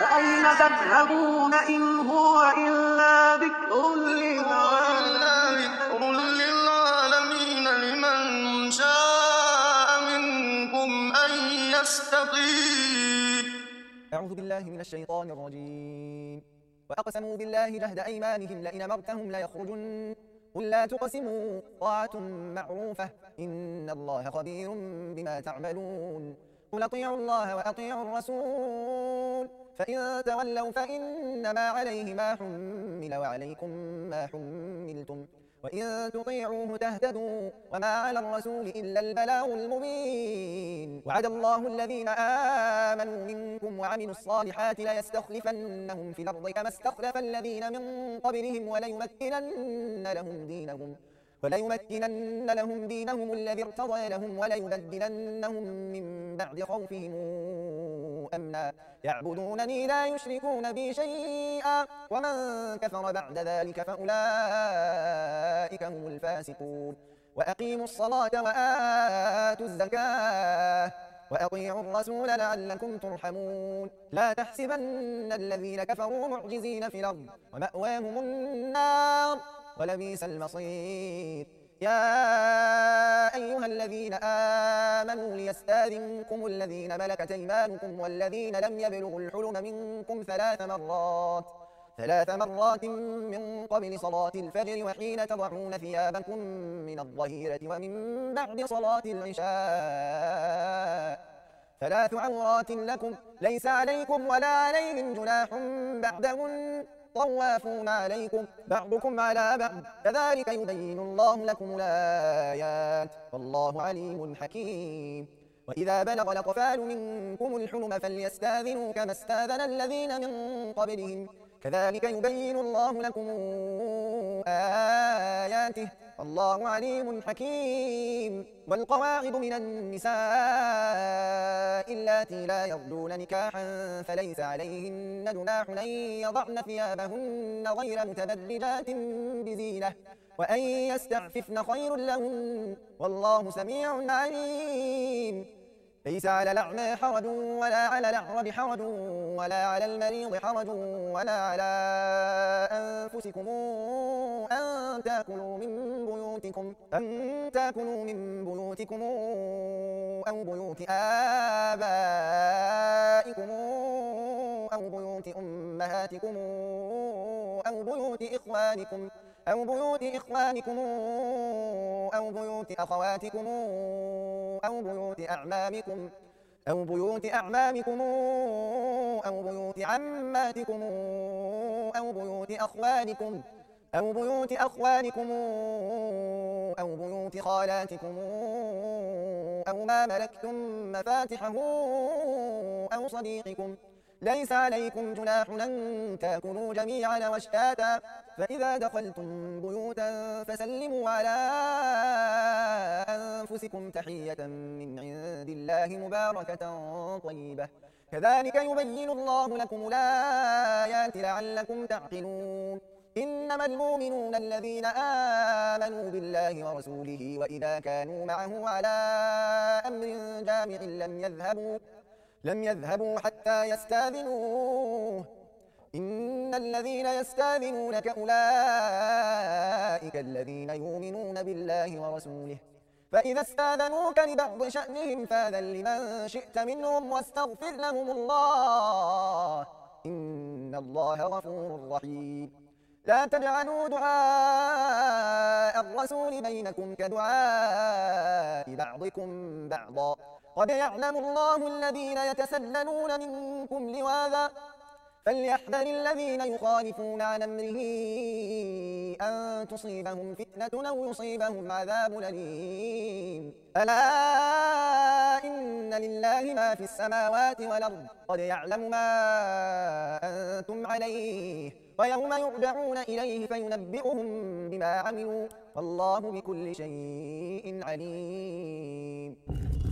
فأين تذهبون إن هو إلا ذكر للعالمين لمن شاء منكم أن يستقيم. أعوذ بالله من الشيطان الرجيم. وأقسموا بالله جهد أيمانهم لئن أمرتهم ليخرجن قل لا تقسموا طاعة معروفة إن الله خبير بما تعملون قل أطيعوا الله وأطيعوا الرسول فإن تولوا فإنما عليه ما حمل وعليكم ما حملتم وإن تطيعوه تهتدوا وما على الرسول إلا البلاغ المبين وعد الله الذين آمنوا منكم وعملوا الصالحات ليستخلفنهم في الأرض كما استخلف الذين من قبلهم وليمكنن لهم دينهم الذي ارتضى لهم وليبدلنهم من بعد خوفهم أمنا يعبدونني لا يشركون بي شيئا ومن كفر بعد ذلك فأولئك هم الفاسقون وأقيموا الصلاة وآتوا الزكاة وأطيعوا الرسول لعلكم ترحمون لا تحسبن الذين كفروا معجزين في الأرض ومأواهم النار ولبئس المصير يا أيها الذين آمنوا ليستأذنكم الذين ملكت أيمانكم والذين لم يبلغوا الحلم منكم ثلاث مرات من قبل صلاة الفجر وحين تضعون ثيابكم من الظهيرة ومن بعد صلاة العشاء 3 عورات لكم ليس عليكم ولا عليهم جناح بعدهن طوافون عليكم بعضكم على بعض كذلك يبين الله لكم الآيات والله عليم حكيم وإذا بلغ الأطفال منكم الحلم فليستأذنوا كما استأذن الذين من قبلهم كذلك يبين الله لكم آياته والله عليم حكيم والقواعد من النساء اللاتي لا يرجون نكاحا فليس عليهن جناح أن يضعن ثيابهن غير متبرجات بزينة وأن يستعففن خير لهن والله سميع عليم ليس على الأعمى حرج ولا على الأعرج حرج ولا على المريض حرج ولا على أنفسكم أن تأكلوا من بيوتكم أو بيوت آبائكم أو بيوت أمهاتكم أو بيوت إخوانكم أو بيوت إخوانكم أو بيوت أخواتكم أو بيوت أعمامكم أو بيوت أعمامكم أو بيوت عماتكم أو بيوت أخوالكم أو بيوت أخوالكم أو بيوت خالاتكم أو ما ملكتم مفاتحه أو صديقكم ليس عليكم جناح أن تأكلوا جميعا واشتاتا فإذا دخلتم بيوتا فسلموا على أنفسكم تحية من عند الله مباركة طيبة كذلك يبين الله لكم الآيات لعلكم تعقلون إنما المؤمنون الذين آمنوا بالله ورسوله وإذا كانوا معه على أمر جامع لم يذهبوا حتى يستأذنوه إن الذين يستأذنونك أولئك الذين يؤمنون بالله ورسوله فإذا استأذنوك لبعض شأنهم فأذن لمن شئت منهم واستغفر لهم الله إن الله غفور رحيم لا تجعلوا دعاء الرسول بينكم كدعاء بعضكم بعضا قد يعلم الله الذين يتسللون منكم لواذا فليحذر الذين يخالفون عن أمره أن تصيبهم فتنة أو يصيبهم عذاب أليم ألا إن لله ما في السماوات والأرض قد يعلم ما أنتم عليه ويوم يرجعون إليه فينبئهم بما عملوا والله بكل شيء عليم.